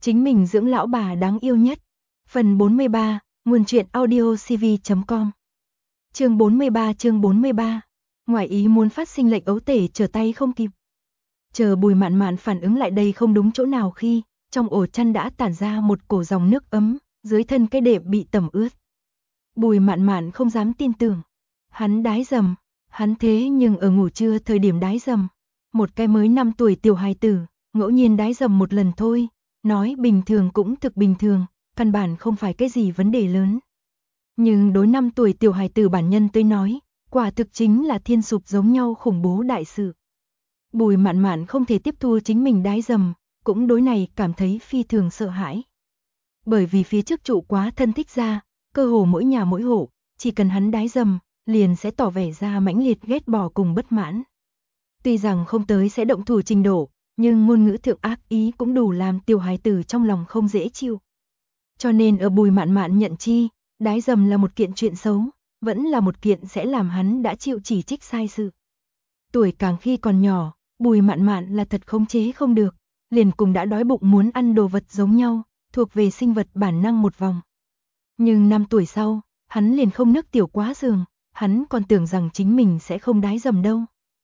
Chính mình dưỡng lão bà đáng yêu nhất. Phần 43, nguồn truyện audiocv.com. Chương 43. Ngoài ý muốn phát sinh lệnh ấu tể trở tay không kịp. Chờ Bùi Mạn Mạn phản ứng lại đây không đúng chỗ nào khi, trong ổ chăn đã tản ra một cổ dòng nước ấm, dưới thân cái đệm bị tẩm ướt. Bùi Mạn Mạn không dám tin tưởng. Hắn đái dầm, hắn thế nhưng ở ngủ trưa thời điểm đái dầm. Một cái mới 5 tuổi tiểu hài tử, ngẫu nhiên đái dầm một lần thôi, nói bình thường cũng thực bình thường, căn bản không phải cái gì vấn đề lớn. Nhưng đối 5 tuổi tiểu hài tử bản nhân tới nói, quả thực chính là thiên sụp giống nhau khủng bố đại sự. Bùi Mạn Mạn không thể tiếp thu chính mình đái dầm, cũng đối này cảm thấy phi thường sợ hãi. Bởi vì phía trước trụ quá thân thích ra, cơ hồ mỗi nhà mỗi hộ, chỉ cần hắn đái dầm, liền sẽ tỏ vẻ ra mãnh liệt ghét bỏ cùng bất mãn. Tuy rằng không tới sẽ động thủ trình độ, nhưng ngôn ngữ thượng ác ý cũng đủ làm tiểu hài tử trong lòng không dễ chịu. Cho nên ở Bùi Mạn Mạn nhận chi, đái dầm là một kiện chuyện xấu, vẫn là một kiện sẽ làm hắn đã chịu chỉ trích sai sự. Tuổi càng khi còn nhỏ, Bùi Mạn Mạn là thật khống chế không được, liền cùng đã đói bụng muốn ăn đồ vật giống nhau, thuộc về sinh vật bản năng một vòng. Nhưng 5 tuổi sau, hắn liền không nức tiểu quá giường, hắn còn tưởng rằng chính mình sẽ không đái dầm đâu.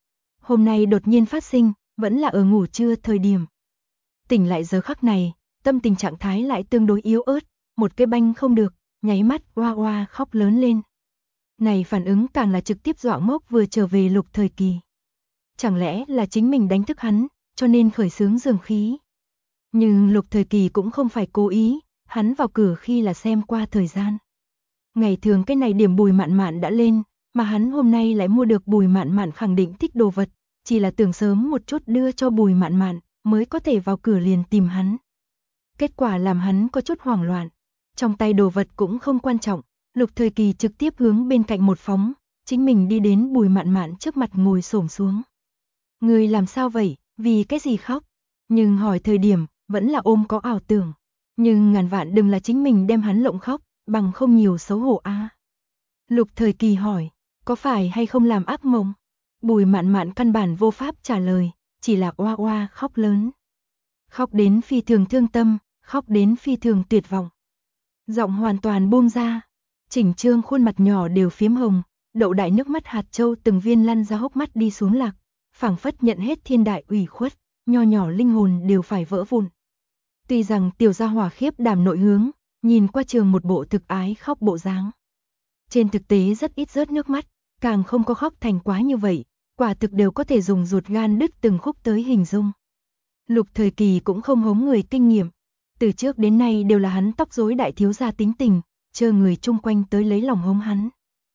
Hôm nay đột nhiên phát sinh, vẫn là ở ngủ trưa thời điểm. Tỉnh lại giờ khắc này, tâm tình trạng thái lại tương đối yếu ớt, một cái banh không được, nháy mắt oa oa khóc lớn lên. Này phản ứng càng là trực tiếp dọa ngốc vừa trở về Lục Thời Kỳ. Chẳng lẽ là chính mình đánh thức hắn, cho nên khởi xướng dường khí. Nhưng Lục Thời Kỳ cũng không phải cố ý, hắn vào cửa khi là xem qua thời gian. Ngày thường cái này điểm Bùi Mạn Mạn đã lên, mà hắn hôm nay lại mua được Bùi Mạn Mạn khẳng định thích đồ vật, chỉ là tưởng sớm một chút đưa cho Bùi Mạn Mạn, mới có thể vào cửa liền tìm hắn. Kết quả làm hắn có chút hoảng loạn, trong tay đồ vật cũng không quan trọng, Lục Thời Kỳ trực tiếp hướng bên cạnh một phóng, chính mình đi đến Bùi Mạn Mạn trước mặt ngồi xổm xuống. Người làm sao vậy, vì cái gì khóc? Nhưng hỏi thời điểm, vẫn là ôm có ảo tưởng. Nhưng ngàn vạn đừng là chính mình đem hắn lộng khóc, bằng không nhiều xấu hổ a. Lục Thời Kỳ hỏi, có phải hay không làm ác mộng? Bùi Mạn Mạn căn bản vô pháp trả lời, chỉ là oa oa khóc lớn. Khóc đến phi thường thương tâm, khóc đến phi thường tuyệt vọng. Giọng hoàn toàn buông ra, chỉnh trương khuôn mặt nhỏ đều phiếm hồng, đậu đại nước mắt hạt châu từng viên lăn ra hốc mắt đi xuống lạc, phảng phất nhận hết thiên đại ủy khuất, nho nhỏ linh hồn đều phải vỡ vụn. Tuy rằng tiểu gia hỏa khiếp đảm nội hướng, nhìn qua trường một bộ thực ái khóc bộ dáng. Trên thực tế rất ít rớt nước mắt, càng không có khóc thành quá như vậy, quả thực đều có thể dùng ruột gan đứt từng khúc tới hình dung. Lục Thời Kỳ cũng không hống người kinh nghiệm, từ trước đến nay đều là hắn tóc rối đại thiếu gia tính tình, chờ người chung quanh tới lấy lòng hống hắn.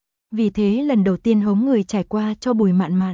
Vì thế lần đầu tiên hống người trải qua cho Bùi Mạn Mạn.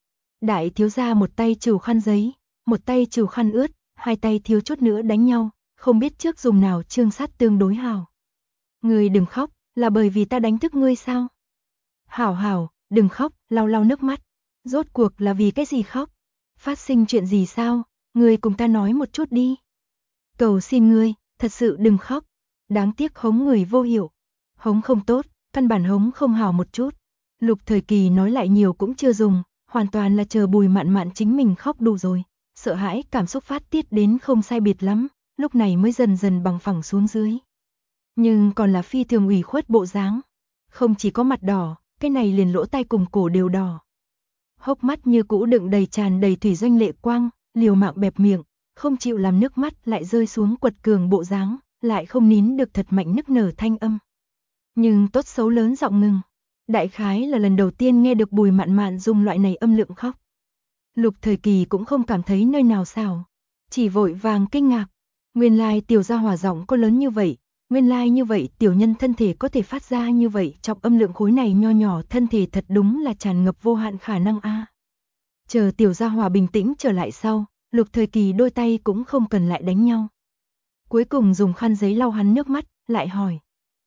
Đại thiếu gia một tay trừ khăn giấy, một tay trừ khăn ướt, hai tay thiếu chút nữa đánh nhau, không biết trước dùng nào trương sát tương đối hảo. Ngươi đừng khóc, là bởi vì ta đánh thức ngươi sao? Hảo hảo, đừng khóc, lau lau nước mắt. Rốt cuộc là vì cái gì khóc? Phát sinh chuyện gì sao? Ngươi cùng ta nói một chút đi. Cầu xin ngươi, thật sự đừng khóc. Đáng tiếc hống người vô hiệu. Hống không tốt, căn bản hống không hảo một chút. Lục Thời Kỳ nói lại nhiều cũng chưa dùng, hoàn toàn là chờ Bùi Mạn Mạn chính mình khóc đủ rồi. Sợ hãi cảm xúc phát tiết đến không sai biệt lắm, lúc này mới dần dần bằng phẳng xuống dưới. Nhưng còn là phi thường ủy khuất bộ dáng. Không chỉ có mặt đỏ, cái này liền lỗ tai cùng cổ đều đỏ. Hốc mắt như cũ đựng đầy tràn đầy thủy doanh lệ quang, liều mạng bẹp miệng, không chịu làm nước mắt lại rơi xuống quật cường bộ dáng, lại không nín được thật mạnh nức nở thanh âm. Nhưng tốt xấu lớn giọng ngừng. Đại khái là lần đầu tiên nghe được Bùi Mạn Mạn dùng loại này âm lượng khóc. Lục Thời Kỳ cũng không cảm thấy nơi nào xảo, chỉ vội vàng kinh ngạc. Nguyên lai tiểu gia hỏa giọng có lớn như vậy, nguyên lai như vậy tiểu nhân thân thể có thể phát ra như vậy, trọng âm lượng khối này nho nhỏ thân thể thật đúng là tràn ngập vô hạn khả năng a. Chờ tiểu gia hỏa bình tĩnh trở lại sau, Lục Thời Kỳ đôi tay cũng không cần lại đánh nhau. Cuối cùng dùng khăn giấy lau hắn nước mắt, lại hỏi.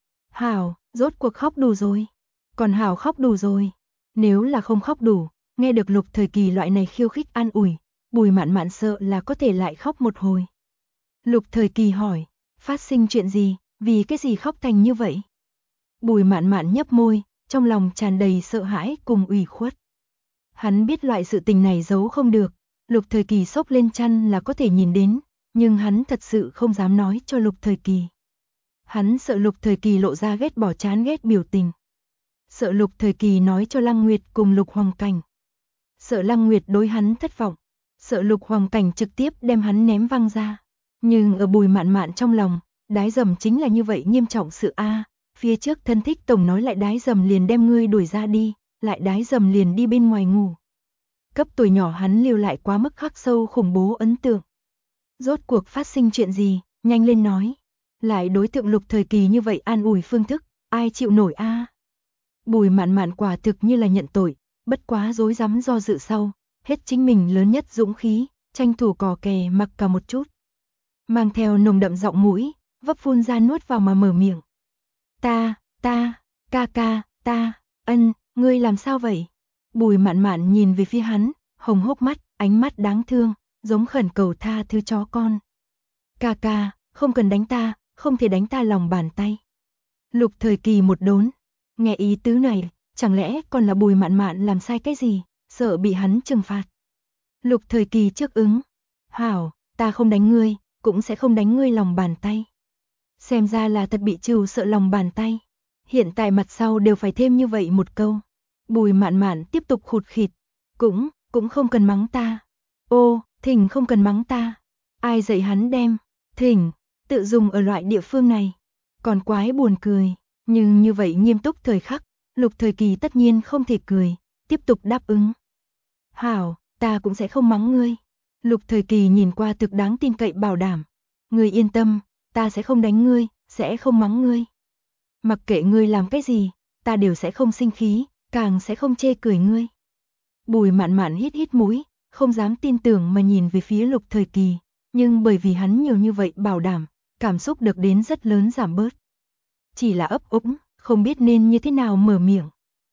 Hảo, rốt cuộc khóc đủ rồi. Còn Hảo khóc đủ rồi. Nếu là không khóc đủ, nghe được Lục Thời Kỳ loại này khiêu khích an ủi, Bùi Mạn Mạn sợ là có thể lại khóc một hồi. Lục Thời Kỳ hỏi, phát sinh chuyện gì, vì cái gì khóc thành như vậy? Bùi Mạn Mạn nhấp môi, trong lòng tràn đầy sợ hãi cùng ủy khuất. Hắn biết loại sự tình này giấu không được, Lục Thời Kỳ xốc lên chăn là có thể nhìn đến, nhưng hắn thật sự không dám nói cho Lục Thời Kỳ. Hắn sợ Lục Thời Kỳ lộ ra ghét bỏ chán ghét biểu tình. Sợ Lục Thời Kỳ nói cho Lăng Nguyệt cùng Lục Hoàng Cảnh. Sợ Lăng Nguyệt đối hắn thất vọng. Sợ Lục Hoàng Cảnh trực tiếp đem hắn ném văng ra. Nhưng ở Bùi Mạn Mạn trong lòng, đái dầm chính là như vậy nghiêm trọng sự a. Phía trước thân thích tổng nói lại đái dầm liền đem ngươi đuổi ra đi, lại đái dầm liền đi bên ngoài ngủ. Cấp tuổi nhỏ hắn lưu lại quá mức khắc sâu khủng bố ấn tượng. Rốt cuộc phát sinh chuyện gì, nhanh lên nói. Lại đối tượng Lục Thời Kỳ như vậy an ủi phương thức, ai chịu nổi a? Bùi Mạn Mạn quả thực như là nhận tội, bất quá rối rắm do dự sau, hết chính mình lớn nhất dũng khí, tranh thủ cò kè mặc cả một chút. Mang theo nồng đậm giọng mũi, vấp phun ra nuốt vào mà mở miệng. Ta, ca ca, ngươi làm sao vậy? Bùi Mạn Mạn nhìn về phía hắn, hồng hốc mắt, ánh mắt đáng thương, giống khẩn cầu tha thứ chó con. Ca ca, không cần đánh ta, không thể đánh ta lòng bàn tay. Lục Thời Kỳ một đốn, nghe ý tứ này, chẳng lẽ còn là Bùi Mạn Mạn làm sai cái gì, sợ bị hắn trừng phạt. Lục Thời Kỳ trước ứng, hảo, ta không đánh ngươi, cũng sẽ không đánh ngươi lòng bàn tay. Xem ra là thật bị trừ sợ lòng bàn tay. Hiện tại mặt sau đều phải thêm như vậy một câu. Bùi Mạn Mạn tiếp tục khụt khịt, cũng không cần mắng ta. Ô, thỉnh không cần mắng ta. Ai dạy hắn đem, thỉnh, tự dùng ở loại địa phương này. Còn quái buồn cười, nhưng như vậy nghiêm túc thời khắc, Lục Thời Kỳ tất nhiên không thể cười, tiếp tục đáp ứng. Hảo, ta cũng sẽ không mắng ngươi. Lục Thời Kỳ nhìn qua thực đáng tin cậy bảo đảm. Ngươi yên tâm, ta sẽ không đánh ngươi, sẽ không mắng ngươi. Mặc kệ ngươi làm cái gì, ta đều sẽ không sinh khí, càng sẽ không chê cười ngươi. Bùi Mạn Mạn hít hít mũi, không dám tin tưởng mà nhìn về phía Lục Thời Kỳ, nhưng bởi vì hắn nhiều như vậy bảo đảm, cảm xúc được đến rất lớn giảm bớt. Chỉ là ấp úng, không biết nên như thế nào mở miệng.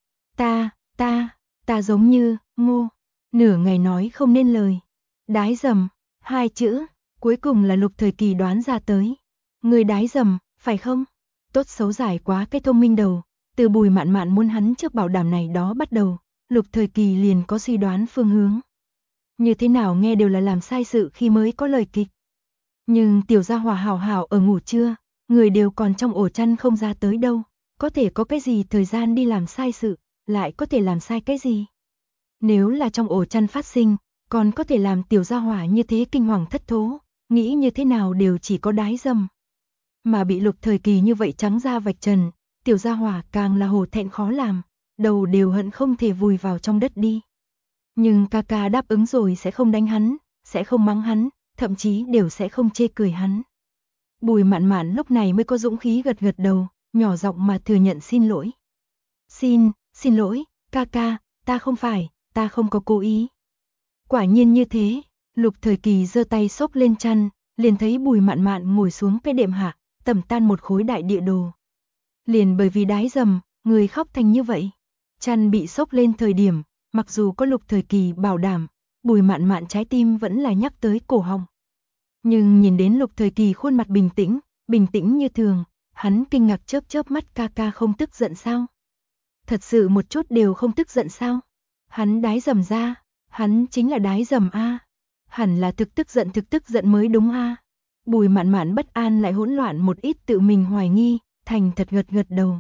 Ta giống như, ngô, nửa ngày nói không nên lời. Đái dầm, hai chữ, cuối cùng là Lục Thời Kỳ đoán ra tới. Người đái dầm, phải không? Tốt xấu giải quá cái thông minh đầu, từ Bùi Mạn Mạn muốn hắn trước bảo đảm này đó bắt đầu, Lục Thời Kỳ liền có suy đoán phương hướng. Như thế nào nghe đều là làm sai sự khi mới có lời kịch. Nhưng tiểu gia hỏa hảo hảo ở ngủ trưa, người đều còn trong ổ chăn không ra tới đâu, có thể có cái gì thời gian đi làm sai sự, lại có thể làm sai cái gì. Nếu là trong ổ chăn phát sinh, còn có thể làm tiểu gia hỏa như thế kinh hoàng thất thố, nghĩ như thế nào đều chỉ có đái dầm. Mà bị Lục Thời Kỳ như vậy trắng ra vạch trần, tiểu gia hỏa càng là hổ thẹn khó làm, đầu đều hận không thể vùi vào trong đất đi. Nhưng ca ca đáp ứng rồi sẽ không đánh hắn, sẽ không mắng hắn, thậm chí đều sẽ không chê cười hắn. Bùi Mạn Mạn lúc này mới có dũng khí gật gật đầu, nhỏ giọng mà thừa nhận xin lỗi. Xin lỗi, ca ca, ta không có cố ý. Quả nhiên như thế, Lục Thời Kỳ giơ tay xốc lên chăn, liền thấy Bùi Mạn Mạn ngồi xuống cái đệm hạ, tẩm tan một khối đại địa đồ. Liền bởi vì đái dầm, người khóc thành như vậy. Chăn bị xốc lên thời điểm, mặc dù có Lục Thời Kỳ bảo đảm, Bùi Mạn Mạn trái tim vẫn là nhắc tới cổ họng. Nhưng nhìn đến Lục Thời Kỳ khuôn mặt bình tĩnh như thường, hắn kinh ngạc chớp chớp mắt, ca ca không tức giận sao? Thật sự một chút đều không tức giận sao? Hắn đái dầm ra, hắn chính là đái dầm a. Hẳn là thực tức giận mới đúng a. Bùi Mạn Mạn bất an lại hỗn loạn một ít tự mình hoài nghi, thành thật gật gật đầu.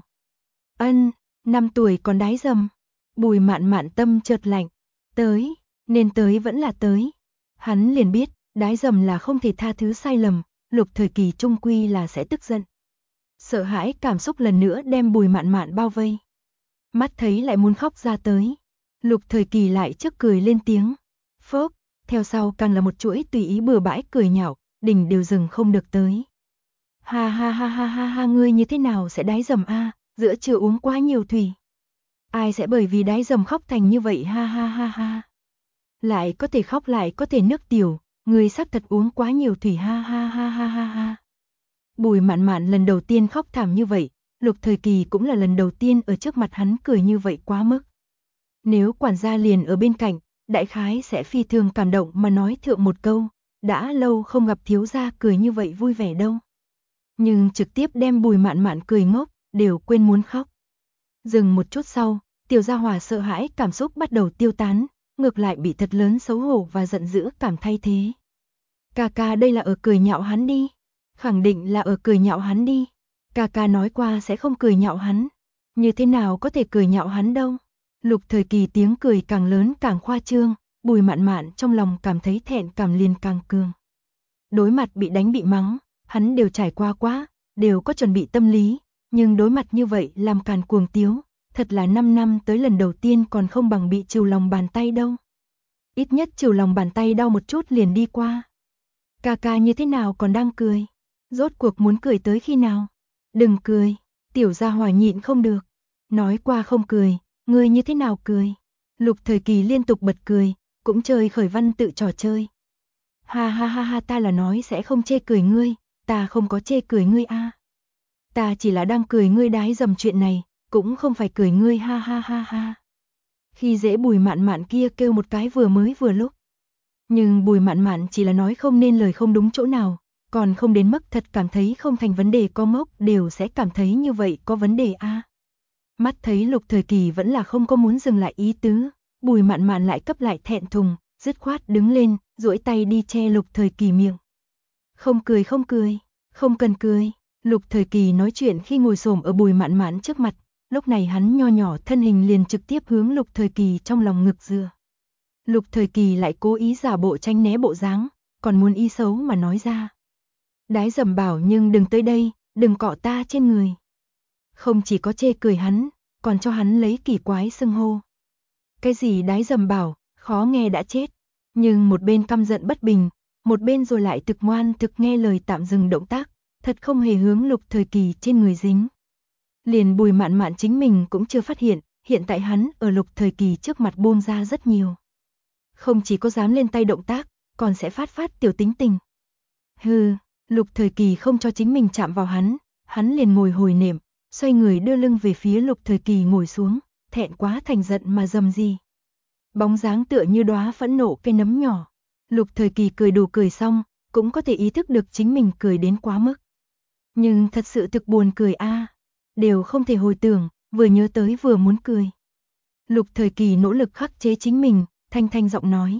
5 tuổi còn đái dầm. Bùi Mạn Mạn tâm chợt lạnh, nên tới vẫn là tới. Hắn liền biết, đái dầm là không thể tha thứ sai lầm, Lục Thời Kỳ trung quy là sẽ tức giận. Sợ hãi cảm xúc lần nữa đem Bùi Mạn Mạn bao vây. Mắt thấy lại muốn khóc ra tới. Lục Thời Kỳ lại trước cười lên tiếng. Phốc, theo sau càng là một chuỗi tùy ý bừa bãi cười nhạo, đỉnh đều dừng không được tới. Ha, ngươi như thế nào sẽ đái dầm a, giữa trưa uống quá nhiều thủy. Ai sẽ bởi vì đái dầm khóc thành như vậy ha. Lại có thể khóc lại có thể nước tiểu, ngươi xác thật uống quá nhiều thủy ha. Bùi Mạn Mạn lần đầu tiên khóc thảm như vậy, Lục Thời Kỳ cũng là lần đầu tiên ở trước mặt hắn cười như vậy quá mức. Nếu quản gia liền ở bên cạnh, đại khái sẽ phi thường cảm động mà nói thượng một câu, đã lâu không gặp thiếu gia cười như vậy vui vẻ đâu. Nhưng trực tiếp đem Bùi Mạn Mạn cười ngốc, đều quên muốn khóc. Dừng một chút sau, tiểu gia hỏa sợ hãi cảm xúc bắt đầu tiêu tán, ngược lại bị thật lớn xấu hổ và giận dữ cảm thay thế. Ca đây là ở cười nhạo hắn đi. Khẳng định là ở cười nhạo hắn đi. Ca nói qua sẽ không cười nhạo hắn. Như thế nào có thể cười nhạo hắn đâu. Lục Thời Kỳ tiếng cười càng lớn càng khoa trương, Bùi Mạn Mạn trong lòng cảm thấy thẹn cảm liền càng cường. Đối mặt bị đánh bị mắng, hắn đều trải qua quá, đều có chuẩn bị tâm lý, nhưng đối mặt như vậy làm càn cuồng tiếu, thật là 5 năm tới lần đầu tiên còn không bằng bị trừ lòng bàn tay đâu. Ít nhất trừ lòng bàn tay đau một chút liền đi qua. Ca như thế nào còn đang cười? Rốt cuộc muốn cười tới khi nào? Đừng cười, tiểu gia hỏa nhịn không được. Nói qua không cười, ngươi như thế nào cười? Lục Thời Kỳ liên tục bật cười, cũng chơi khởi văn tự trò chơi. Ha, ta là nói sẽ không chê cười ngươi, ta không có chê cười ngươi a. Ta chỉ là đang cười ngươi đái dầm chuyện này, cũng không phải cười ngươi ha. Khi dễ Bùi Mạn Mạn kia kêu một cái vừa mới vừa lúc. Nhưng Bùi Mạn Mạn chỉ là nói không nên lời không đúng chỗ nào, còn không đến mức thật cảm thấy không thành vấn đề có ngốc đều sẽ cảm thấy như vậy có vấn đề a. Mắt thấy Lục Thời Kỳ vẫn là không có muốn dừng lại ý tứ, Bùi Mạn Mạn lại cấp lại thẹn thùng, dứt khoát đứng lên, duỗi tay đi che Lục Thời Kỳ miệng. Không cười, không cần cười. Lục Thời Kỳ nói chuyện khi ngồi xổm ở Bùi Mạn Mạn trước mặt, lúc này hắn nho nhỏ thân hình liền trực tiếp hướng Lục Thời Kỳ trong lòng ngực dựa. Lục Thời Kỳ lại cố ý giả bộ tránh né bộ dáng, còn muốn ý xấu mà nói ra. Đái Dầm bảo nhưng đừng tới đây, đừng cọ ta trên người. Không chỉ có chê cười hắn, còn cho hắn lấy kỳ quái xưng hô. Cái gì Đái Dầm bảo, khó nghe đã chết. Nhưng một bên căm giận bất bình, một bên rồi lại thực ngoan thực nghe lời tạm dừng động tác, thật không hề hướng Lục Thời Kỳ trên người dính. Liền Bùi Mạn Mạn chính mình cũng chưa phát hiện tại hắn ở Lục Thời Kỳ trước mặt buông ra rất nhiều. Không chỉ có dám lên tay động tác, còn sẽ phát tiểu tính tình. Hừ, Lục Thời Kỳ không cho chính mình chạm vào hắn liền ngồi hồi nệm, xoay người đưa lưng về phía Lục Thời Kỳ ngồi xuống, thẹn quá thành giận mà rầm gì. Bóng dáng tựa như đóa phẫn nộ cây nấm nhỏ. Lục Thời Kỳ cười đủ cười xong, cũng có thể ý thức được chính mình cười đến quá mức. Nhưng thật sự thực buồn cười a, đều không thể hồi tưởng, vừa nhớ tới vừa muốn cười. Lục Thời Kỳ nỗ lực khắc chế chính mình, thanh giọng nói.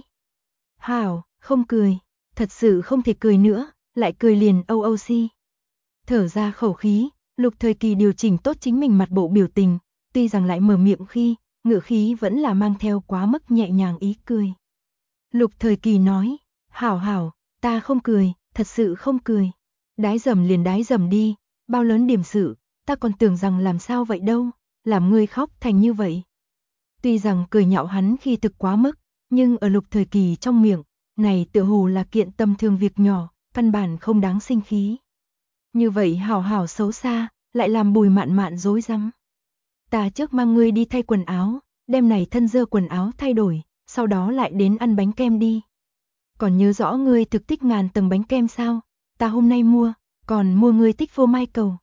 Hảo, không cười, thật sự không thể cười nữa, lại cười liền âu si. Thở ra khẩu khí, Lục Thời Kỳ điều chỉnh tốt chính mình mặt bộ biểu tình, tuy rằng lại mở miệng khi, ngữ khí vẫn là mang theo quá mức nhẹ nhàng ý cười. Lục Thời Kỳ nói, hảo, ta không cười, thật sự không cười. Đái Dầm liền đái dầm đi, bao lớn điểm sự, ta còn tưởng rằng làm sao vậy đâu, làm ngươi khóc thành như vậy. Tuy rằng cười nhạo hắn khi thực quá mức, nhưng ở Lục Thời Kỳ trong miệng, này tựa hồ là kiện tầm thường việc nhỏ, căn bản không đáng sinh khí. Như vậy hảo xấu xa, lại làm Bùi Mạn Mạn rối rắm. Ta trước mang ngươi đi thay quần áo, đem này thân dơ quần áo thay đổi, sau đó lại đến ăn bánh kem đi. Còn nhớ rõ ngươi thực thích ngàn tầng bánh kem sao? Ta hôm nay mua, còn mua ngươi thích phô mai cầu.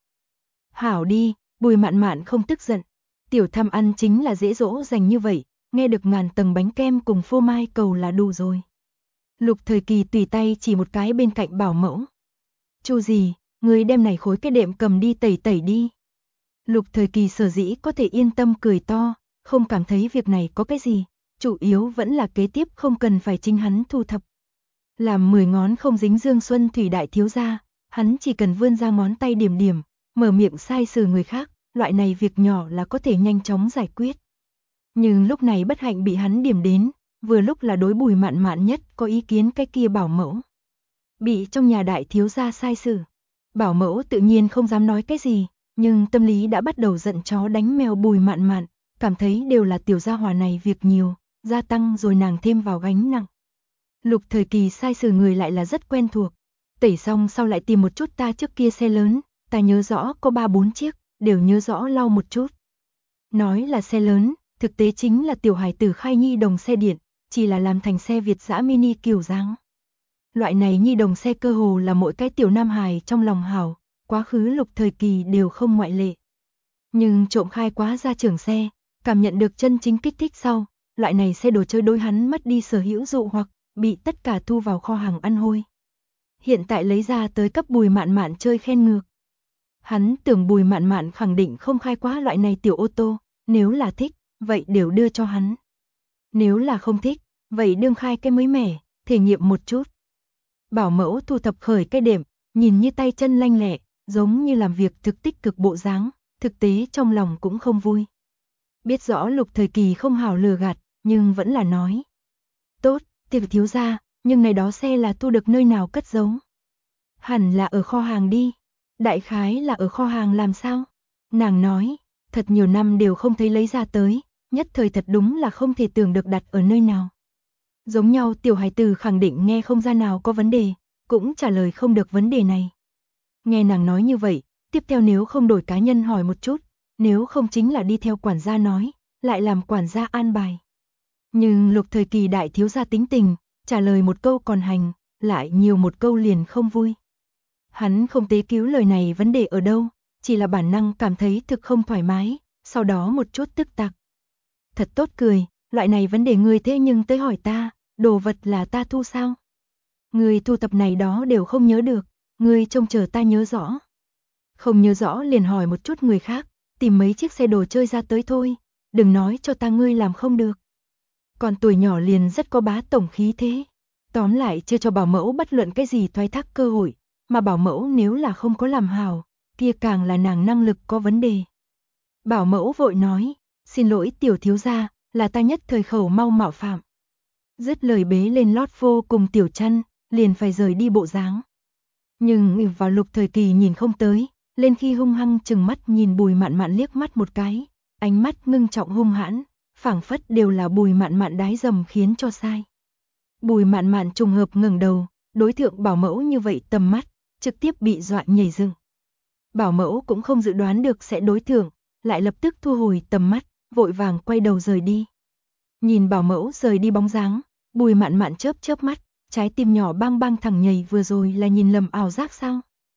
Hảo đi, Bùi Mạn Mạn không tức giận. Tiểu tham ăn chính là dễ dỗ dành như vậy, nghe được ngàn tầng bánh kem cùng phô mai cầu là đủ rồi. Lục Thời Kỳ tùy tay chỉ một cái bên cạnh bảo mẫu. Chu gì, ngươi đem này khối cái đệm cầm đi tẩy đi. Lục Thời Kỳ sở dĩ có thể yên tâm cười to, không cảm thấy việc này có cái gì, chủ yếu vẫn là kế tiếp không cần phải chính hắn thu thập. Làm 10 ngón không dính Dương Xuân Thủy đại thiếu gia, hắn chỉ cần vươn ra ngón tay điểm, mở miệng sai sử người khác, loại này việc nhỏ là có thể nhanh chóng giải quyết. Nhưng lúc này bất hạnh bị hắn điểm đến, vừa lúc là đối Bùi Mạn Mạn nhất có ý kiến cái kia bảo mẫu. Bị trong nhà đại thiếu gia sai sử. Bảo mẫu tự nhiên không dám nói cái gì, nhưng tâm lý đã bắt đầu giận chó đánh mèo Bùi Mạn Mạn, cảm thấy đều là tiểu gia hỏa này việc nhiều, gia tăng rồi nàng thêm vào gánh nặng. Lục Thời Kỳ sai sử người lại là rất quen thuộc. Tẩy xong sau lại tìm một chút ta trước kia xe lớn, ta nhớ rõ có 3-4 chiếc, đều nhớ rõ lau một chút. Nói là xe lớn, thực tế chính là tiểu hài tử khai nhi đồng xe điện, chỉ là làm thành xe Việt dã mini kiểu dáng. Loại này nhi đồng xe cơ hồ là mỗi cái tiểu nam hài trong lòng hảo, quá khứ Lục Thời Kỳ đều không ngoại lệ. Nhưng trộm khai quá ra trưởng xe, cảm nhận được chân chính kích thích sau, loại này xe đồ chơi đối hắn mất đi sở hữu dụ hoặc bị tất cả thu vào kho hàng ăn hôi. Hiện tại lấy ra tới cấp Bùi Mạn Mạn chơi khen ngược. Hắn tưởng Bùi Mạn Mạn khẳng định không khai quá loại này tiểu ô tô, nếu là thích, vậy đều đưa cho hắn. Nếu là không thích, vậy đương khai cái mới mẻ, thể nghiệm một chút. Bảo mẫu thu thập khởi cái đệm, nhìn như tay chân lanh lẹ, giống như làm việc thực tích cực bộ dáng, thực tế trong lòng cũng không vui. Biết rõ Lục Thời Kỳ không hảo lừa gạt, nhưng vẫn là nói. Tốt, tiểu thiếu gia, nhưng này đó xe là thu được nơi nào cất giấu? Hẳn là ở kho hàng đi. Đại khái là ở kho hàng làm sao? Nàng nói, thật nhiều năm đều không thấy lấy ra tới, nhất thời thật đúng là không thể tưởng được đặt ở nơi nào. Giống nhau tiểu hài tử khẳng định nghe không ra nào có vấn đề, cũng trả lời không được vấn đề này. Nghe nàng nói như vậy, tiếp theo nếu không đổi cá nhân hỏi một chút, nếu không chính là đi theo quản gia nói, lại làm quản gia an bài. Nhưng Lục Thời Kỳ đại thiếu gia tính tình, trả lời một câu còn hành, lại nhiều một câu liền không vui. Hắn không tế cứu lời này vấn đề ở đâu, chỉ là bản năng cảm thấy thực không thoải mái, sau đó một chút tức tặc. Thật tốt cười, loại này vấn đề ngươi thế nhưng tới hỏi ta, đồ vật là ta thu sao? Ngươi thu tập này đó đều không nhớ được, ngươi trông chờ ta nhớ rõ. Không nhớ rõ liền hỏi một chút người khác, tìm mấy chiếc xe đồ chơi ra tới thôi, đừng nói cho ta ngươi làm không được. Còn tuổi nhỏ liền rất có bá tổng khí thế. Tóm lại chưa cho bảo mẫu bất luận cái gì thoái thác cơ hội, mà bảo mẫu nếu là không có làm hào, kia càng là nàng năng lực có vấn đề. Bảo mẫu vội nói, xin lỗi tiểu thiếu gia, là ta nhất thời khẩu mau mạo phạm. Dứt lời bế lên lót vô cùng tiểu chăn, liền phải rời đi bộ dáng. Nhưng vào Lục Thời Kỳ nhìn không tới, lên khi hung hăng chừng mắt nhìn Bùi Mạn Mạn liếc mắt một cái, ánh mắt ngưng trọng hung hãn, phảng phất đều là Bùi Mạn Mạn đái dầm khiến cho sai. Bùi Mạn Mạn trùng hợp ngẩng đầu, đối thượng bảo mẫu như vậy tầm mắt, trực tiếp bị dọa nhảy dựng. Bảo mẫu cũng không dự đoán được sẽ đối thượng, lại lập tức thu hồi tầm mắt, vội vàng quay đầu rời đi. Nhìn bảo mẫu rời đi bóng dáng, Bùi Mạn Mạn chớp chớp mắt, trái tim nhỏ bang bang thẳng nhảy, vừa rồi là nhìn lầm ảo giác sao?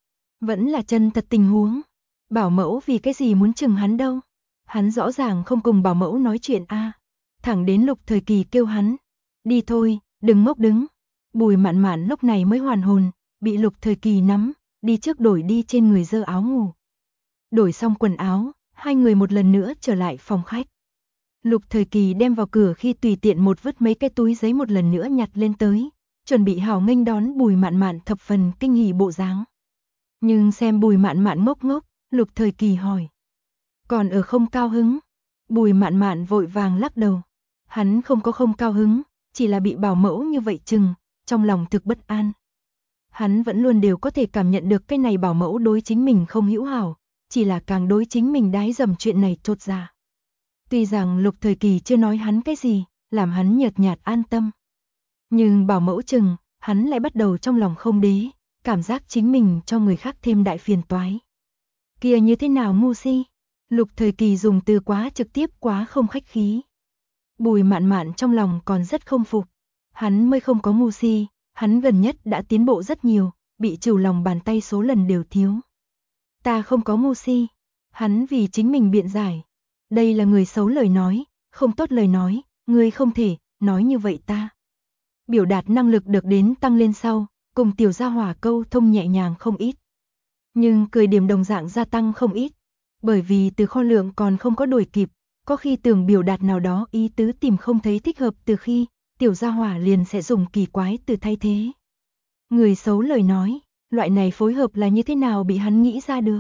Vẫn là chân thật tình huống. Bảo mẫu vì cái gì muốn chừng hắn đâu? Hắn rõ ràng không cùng bảo mẫu nói chuyện a. Thẳng đến Lục Thời Kỳ kêu hắn, đi thôi, đừng ngốc đứng. Bùi Mạn Mạn lúc này mới hoàn hồn, bị Lục Thời Kỳ nắm, đi trước đổi đi trên người dơ áo ngủ. Đổi xong quần áo, hai người một lần nữa trở lại phòng khách. Lục Thời Kỳ đem vào cửa khi tùy tiện một vứt mấy cái túi giấy một lần nữa nhặt lên tới, chuẩn bị hào nghênh đón Bùi Mạn Mạn thập phần kinh hỉ bộ dáng. Nhưng xem Bùi Mạn Mạn ngốc ngốc, Lục Thời Kỳ hỏi, còn ở không cao hứng? Bùi Mạn Mạn vội vàng lắc đầu. Hắn không có không cao hứng, chỉ là bị bảo mẫu như vậy chừng, trong lòng thực bất an. Hắn vẫn luôn đều có thể cảm nhận được cái này bảo mẫu đối chính mình không hữu hảo, chỉ là càng đối chính mình đái dầm chuyện này chột dạ. Tuy rằng Lục Thời Kỳ chưa nói hắn cái gì, làm hắn nhợt nhạt an tâm. Nhưng bảo mẫu chừng, hắn lại bắt đầu trong lòng không đế, cảm giác chính mình cho người khác thêm đại phiền toái. Kia như thế nào ngu si? Lục Thời Kỳ dùng từ quá trực tiếp, quá không khách khí. Bùi Mạn Mạn trong lòng còn rất không phục. Hắn mới không có ngu si, hắn gần nhất đã tiến bộ rất nhiều, bị trừ lòng bàn tay số lần đều thiếu. Ta không có ngu si. Hắn vì chính mình biện giải. Đây là người xấu lời nói, không tốt lời nói, ngươi không thể nói như vậy ta. Biểu đạt năng lực được đến tăng lên sau, cùng tiểu gia hỏa câu thông nhẹ nhàng không ít. Nhưng cười điểm đồng dạng gia tăng không ít, bởi vì từ kho lượng còn không có đuổi kịp, có khi tưởng biểu đạt nào đó ý tứ tìm không thấy thích hợp, từ khi tiểu gia hỏa liền sẽ dùng kỳ quái từ thay thế. Người xấu lời nói, loại này phối hợp là như thế nào bị hắn nghĩ ra được?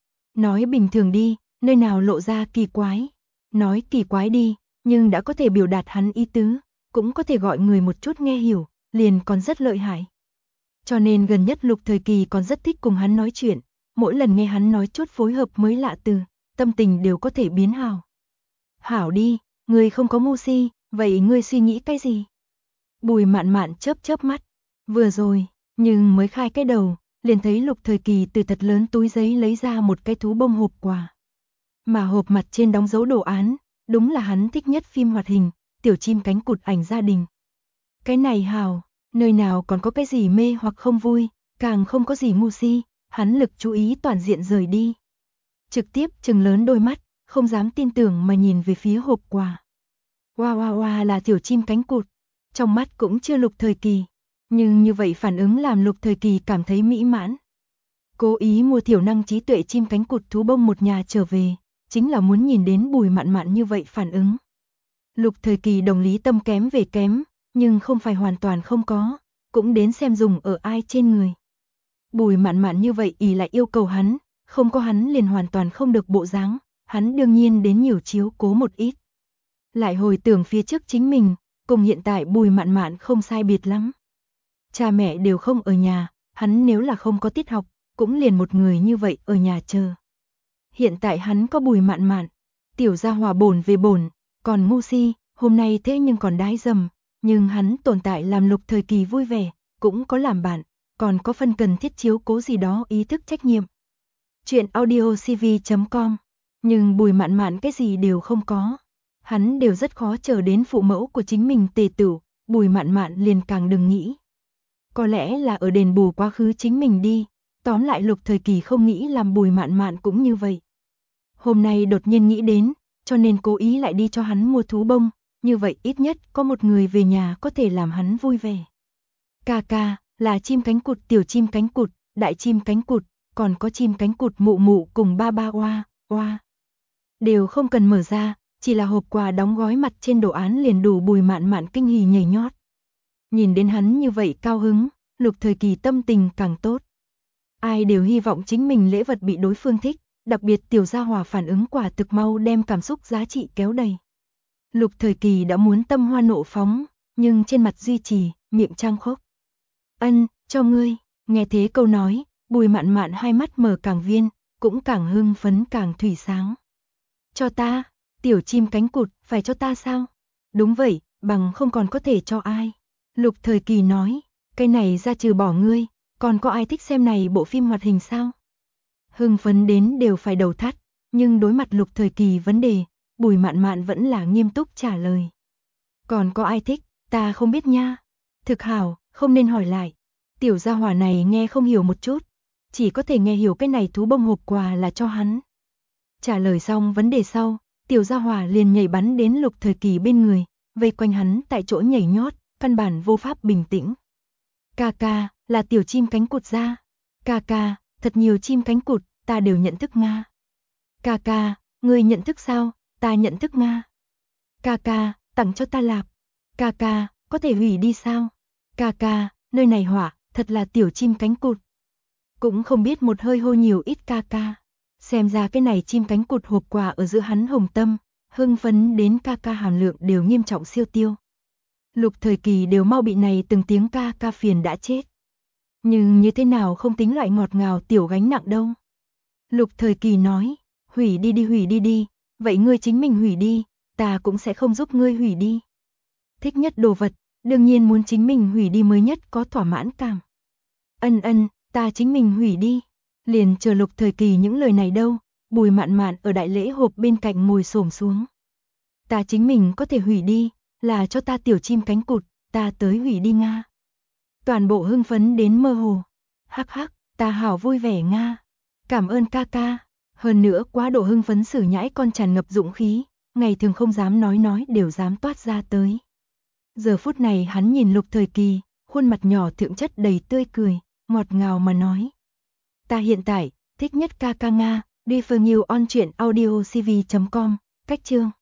Nói bình thường đi, nơi nào lộ ra kỳ quái? Nói kỳ quái đi, nhưng đã có thể biểu đạt hắn ý tứ, cũng có thể gọi người một chút nghe hiểu, liền còn rất lợi hại. Cho nên gần nhất Lục Thời Kỳ còn rất thích cùng hắn nói chuyện, mỗi lần nghe hắn nói chút phối hợp mới lạ từ, tâm tình đều có thể biến hảo. Hảo đi, ngươi không có ngu si, vậy ngươi suy nghĩ cái gì? Bùi Mạn Mạn chớp chớp mắt, vừa rồi, nhưng mới khai cái đầu, liền thấy Lục Thời Kỳ từ thật lớn túi giấy lấy ra một cái thú bông hộp quà. Mà hộp mặt trên đóng dấu đồ án, đúng là hắn thích nhất phim hoạt hình, tiểu chim cánh cụt ảnh gia đình. Cái này hào, nơi nào còn có cái gì mê hoặc không vui, càng không có gì ngu si, hắn lực chú ý toàn diện rời đi. Trực tiếp trừng lớn đôi mắt, không dám tin tưởng mà nhìn về phía hộp quà. Wow wow wow, là tiểu chim cánh cụt, trong mắt cũng chưa Lục Thời Kỳ, nhưng như vậy phản ứng làm Lục Thời Kỳ cảm thấy mỹ mãn. Cố ý mua thiểu năng trí tuệ chim cánh cụt thú bông một nhà trở về, chính là muốn nhìn đến Bùi Mạn Mạn như vậy phản ứng. Lục Thời Kỳ đồng lý tâm kém về kém, nhưng không phải hoàn toàn không có, cũng đến xem dùng ở ai trên người. Bùi Mạn Mạn như vậy lại yêu cầu hắn, không có hắn liền hoàn toàn không được bộ dáng, hắn đương nhiên đến nhiều chiếu cố một ít. Lại hồi tưởng phía trước chính mình, cùng hiện tại Bùi Mạn Mạn không sai biệt lắm. Cha mẹ đều không ở nhà, hắn nếu là không có tiết học, cũng liền một người như vậy ở nhà chờ. Hiện tại hắn có Bùi Mạn Mạn, tiểu gia hỏa bổn về bổn, còn ngu si, hôm nay thế nhưng còn đái dầm, nhưng hắn tồn tại làm Lục Thời Kỳ vui vẻ, cũng có làm bạn, còn có phân cần thiết chiếu cố gì đó ý thức trách nhiệm. Chuyện audiocv.com. Nhưng Bùi Mạn Mạn cái gì đều không có. Hắn đều rất khó chờ đến phụ mẫu của chính mình tề tửu, Bùi Mạn Mạn liền càng đừng nghĩ. Có lẽ là ở đền bù quá khứ chính mình đi, tóm lại Lục Thời Kỳ không nghĩ làm Bùi Mạn Mạn cũng như vậy. Hôm nay đột nhiên nghĩ đến, cho nên cố ý lại đi cho hắn mua thú bông, như vậy ít nhất có một người về nhà có thể làm hắn vui vẻ. Ca ca, là chim cánh cụt, tiểu chim cánh cụt, đại chim cánh cụt, còn có chim cánh cụt mụ mụ cùng ba ba oa, oa. Đều không cần mở ra, chỉ là hộp quà đóng gói mặt trên đồ án liền đủ Bùi Mạn Mạn kinh hỉ nhảy nhót. Nhìn đến hắn như vậy cao hứng, Lục Thời Kỳ tâm tình càng tốt. Ai đều hy vọng chính mình lễ vật bị đối phương thích, đặc biệt tiểu gia hỏa phản ứng quả thực mau đem cảm xúc giá trị kéo đầy. Lục Thời Kỳ đã muốn tâm hoa nộ phóng, nhưng trên mặt duy trì, miệng trang khốc. Ân, cho ngươi, nghe thế câu nói, Bùi Mạn Mạn hai mắt mở càng viên, cũng càng hưng phấn càng thủy sáng. Cho ta, tiểu chim cánh cụt, phải cho ta sao? Đúng vậy, bằng không còn có thể cho ai. Lục Thời Kỳ nói, cái này ra trừ bỏ ngươi, còn có ai thích xem này bộ phim hoạt hình sao? Hưng phấn đến đều phải đầu thắt, nhưng đối mặt Lục Thời Kỳ vấn đề, Bùi Mạn Mạn vẫn là nghiêm túc trả lời. Còn có ai thích, ta không biết nha. Thực hảo, không nên hỏi lại. Tiểu gia hỏa này nghe không hiểu một chút, chỉ có thể nghe hiểu cái này thú bông hộp quà là cho hắn. Trả lời xong vấn đề sau, tiểu gia hỏa liền nhảy bắn đến Lục Thời Kỳ bên người, vây quanh hắn tại chỗ nhảy nhót, căn bản vô pháp bình tĩnh. Ca ca, là tiểu chim cánh cụt ra. Ca ca, thật nhiều chim cánh cụt, ta đều nhận thức Nga. Ca ca, ngươi nhận thức sao? Ta nhận thức Nga. Ca ca, tặng cho ta lạp. Ca ca, có thể hủy đi sao? Ca ca, nơi này hỏa, thật là tiểu chim cánh cụt. Cũng không biết một hơi hô nhiều ít ca ca. Xem ra cái này chim cánh cụt hộp quà ở giữa hắn hồng tâm, hưng phấn đến ca ca hàm lượng đều nghiêm trọng siêu tiêu. Lục Thời Kỳ đều mau bị này từng tiếng ca ca phiền đã chết. Nhưng như thế nào không tính loại ngọt ngào tiểu gánh nặng đâu. Lục Thời Kỳ nói, hủy đi đi, vậy ngươi chính mình hủy đi, ta cũng sẽ không giúp ngươi hủy đi. Thích nhất đồ vật, đương nhiên muốn chính mình hủy đi mới nhất có thỏa mãn cảm. Ân, ta chính mình hủy đi. Liền chờ Lục Thời Kỳ những lời này đâu, Bùi Mạn Mạn ở đại lễ hộp bên cạnh ngồi xổm xuống. Ta chính mình có thể hủy đi, là cho ta tiểu chim cánh cụt, ta tới hủy đi Nga. Toàn bộ hưng phấn đến mơ hồ. Hắc hắc, ta hảo vui vẻ Nga. Cảm ơn ca ca. Hơn nữa quá độ hưng phấn sử nhãi con tràn ngập dũng khí, ngày thường không dám nói đều dám toát ra tới. Giờ phút này hắn nhìn Lục Thời Kỳ, khuôn mặt nhỏ thượng chất đầy tươi cười, ngọt ngào mà nói. Ta hiện tại, thích nhất ca ca Nga, refer you on truyện audiocv.com, cách chương.